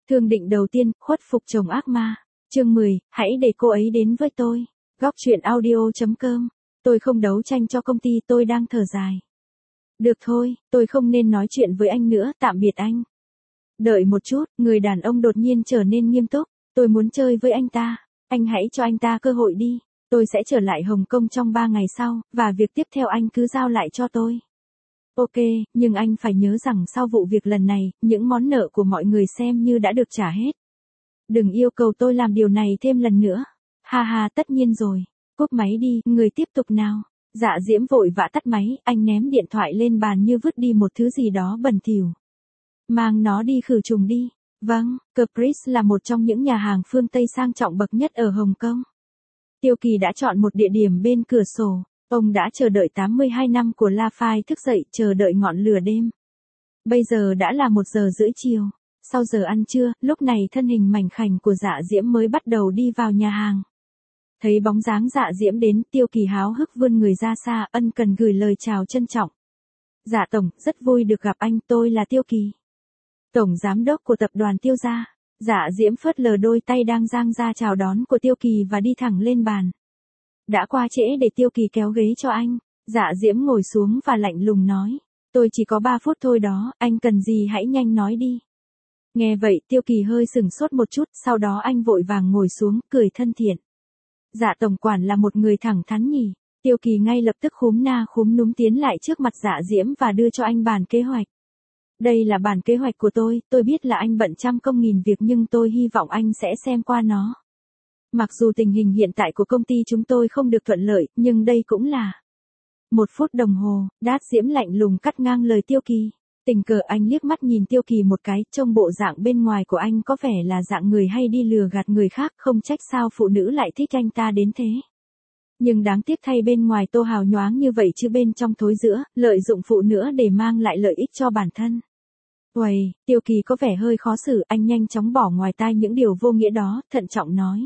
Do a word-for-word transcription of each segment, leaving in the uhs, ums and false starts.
Thương định đầu tiên, khuất phục chồng ác ma. Chương mười, hãy để cô ấy đến với tôi. Góc truyện audio chấm com. Tôi không đấu tranh cho công ty, tôi đang thở dài. Được thôi, tôi không nên nói chuyện với anh nữa, tạm biệt anh. Đợi một chút, người đàn ông đột nhiên trở nên nghiêm túc. Tôi muốn chơi với anh ta. Anh hãy cho anh ta cơ hội đi. Tôi sẽ trở lại Hồng Kông trong ba ngày sau, và việc tiếp theo anh cứ giao lại cho tôi. Ok, nhưng anh phải nhớ rằng sau vụ việc lần này, những món nợ của mọi người xem như đã được trả hết. Đừng yêu cầu tôi làm điều này thêm lần nữa. Ha ha, tất nhiên rồi. Cúp máy đi, người tiếp tục nào. Dạ Diễm vội vã tắt máy, anh ném điện thoại lên bàn như vứt đi một thứ gì đó bẩn thỉu. Mang nó đi khử trùng đi. Vâng, Caprice là một trong những nhà hàng phương Tây sang trọng bậc nhất ở Hồng Kông. Tiêu Kỳ đã chọn một địa điểm bên cửa sổ. Ông đã chờ đợi tám mươi hai năm của La Phai thức dậy chờ đợi ngọn lửa đêm. Bây giờ đã là một giờ rưỡi chiều. Sau giờ ăn trưa, lúc này thân hình mảnh khảnh của Dạ Diễm mới bắt đầu đi vào nhà hàng. Thấy bóng dáng Dạ Diễm đến, Tiêu Kỳ háo hức vươn người ra xa, ân cần gửi lời chào trân trọng. Dạ Tổng, rất vui được gặp anh, tôi là Tiêu Kỳ. Tổng Giám đốc của tập đoàn Tiêu gia. Dạ Diễm phớt lờ đôi tay đang dang ra chào đón của Tiêu Kỳ và đi thẳng lên bàn. Đã qua trễ để Tiêu Kỳ kéo ghế cho anh. Dạ Diễm ngồi xuống và lạnh lùng nói. Tôi chỉ có ba phút thôi đó, anh cần gì hãy nhanh nói đi. Nghe vậy Tiêu Kỳ hơi sửng sốt một chút, sau đó anh vội vàng ngồi xuống, cười thân thiện. Dạ tổng quản là một người thẳng thắn nhỉ. Tiêu Kỳ ngay lập tức khúm na khúm núm tiến lại trước mặt Dạ Diễm và đưa cho anh bản kế hoạch. Đây là bản kế hoạch của tôi, tôi biết là anh bận trăm công nghìn việc nhưng tôi hy vọng anh sẽ xem qua nó. Mặc dù tình hình hiện tại của công ty chúng tôi không được thuận lợi, nhưng đây cũng là... Một phút đồng hồ, Đát Diễm lạnh lùng cắt ngang lời Tiêu Kỳ. Tình cờ anh liếc mắt nhìn Tiêu Kỳ một cái, trông bộ dạng bên ngoài của anh có vẻ là dạng người hay đi lừa gạt người khác, không trách sao phụ nữ lại thích anh ta đến thế. Nhưng đáng tiếc thay bên ngoài tô hào nhoáng như vậy chứ bên trong thối rữa, lợi dụng phụ nữ để mang lại lợi ích cho bản thân. Uầy, Tiêu Kỳ có vẻ hơi khó xử, anh nhanh chóng bỏ ngoài tai những điều vô nghĩa đó, thận trọng nói.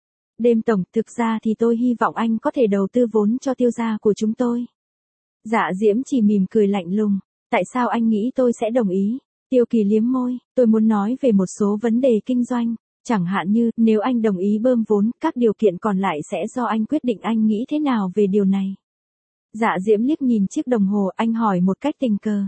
Đêm tổng, thực ra thì tôi hy vọng anh có thể đầu tư vốn cho Tiêu gia của chúng tôi. Dạ Diễm chỉ mỉm cười lạnh lùng. Tại sao anh nghĩ tôi sẽ đồng ý? Tiêu Kỳ liếm môi, tôi muốn nói về một số vấn đề kinh doanh. Chẳng hạn như, nếu anh đồng ý bơm vốn, các điều kiện còn lại sẽ do anh quyết định. Anh nghĩ thế nào về điều này? Dạ Diễm liếc nhìn chiếc đồng hồ, anh hỏi một cách tình cờ.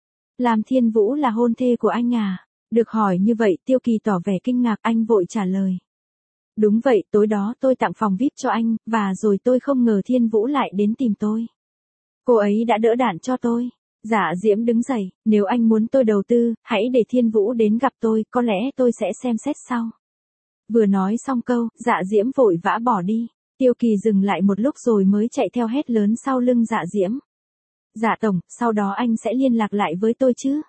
Lam Thiên Vũ là hôn thê của anh à? Được hỏi như vậy, Tiêu Kỳ tỏ vẻ kinh ngạc, anh vội trả lời. Đúng vậy, tối đó tôi tặng phòng vi ai pi cho anh, và rồi tôi không ngờ Thiên Vũ lại đến tìm tôi. Cô ấy đã đỡ đạn cho tôi. Dạ Diễm đứng dậy, nếu anh muốn tôi đầu tư, hãy để Thiên Vũ đến gặp tôi, có lẽ tôi sẽ xem xét sau. Vừa nói xong câu, Dạ Diễm vội vã bỏ đi. Tiêu Kỳ dừng lại một lúc rồi mới chạy theo hét lớn sau lưng Dạ Diễm. Dạ tổng, sau đó anh sẽ liên lạc lại với tôi chứ?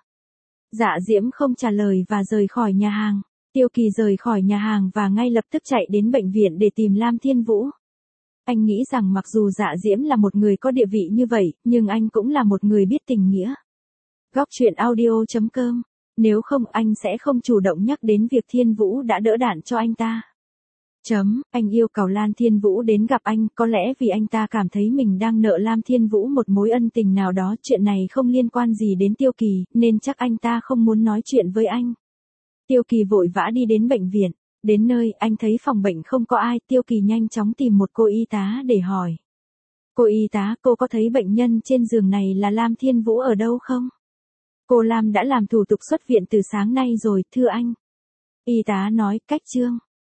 Dạ Diễm không trả lời và rời khỏi nhà hàng. Tiêu Kỳ rời khỏi nhà hàng và ngay lập tức chạy đến bệnh viện để tìm Lam Thiên Vũ. Anh nghĩ rằng mặc dù Dạ Diễm là một người có địa vị như vậy, nhưng anh cũng là một người biết tình nghĩa. Góc truyện audio chấm com. Nếu không anh sẽ không chủ động nhắc đến việc Thiên Vũ đã đỡ đạn cho anh ta. Chấm, anh yêu cầu Lam Thiên Vũ đến gặp anh, có lẽ vì anh ta cảm thấy mình đang nợ Lam Thiên Vũ một mối ân tình nào đó, chuyện này không liên quan gì đến Tiêu Kỳ, nên chắc anh ta không muốn nói chuyện với anh. Tiêu Kỳ vội vã đi đến bệnh viện. Đến nơi, anh thấy phòng bệnh không có ai, Tiêu Kỳ nhanh chóng tìm một cô y tá để hỏi. Cô y tá, cô có thấy bệnh nhân trên giường này là Lam Thiên Vũ ở đâu không? Cô Lam đã làm thủ tục xuất viện từ sáng nay rồi, thưa anh. Y tá nói, cách chương.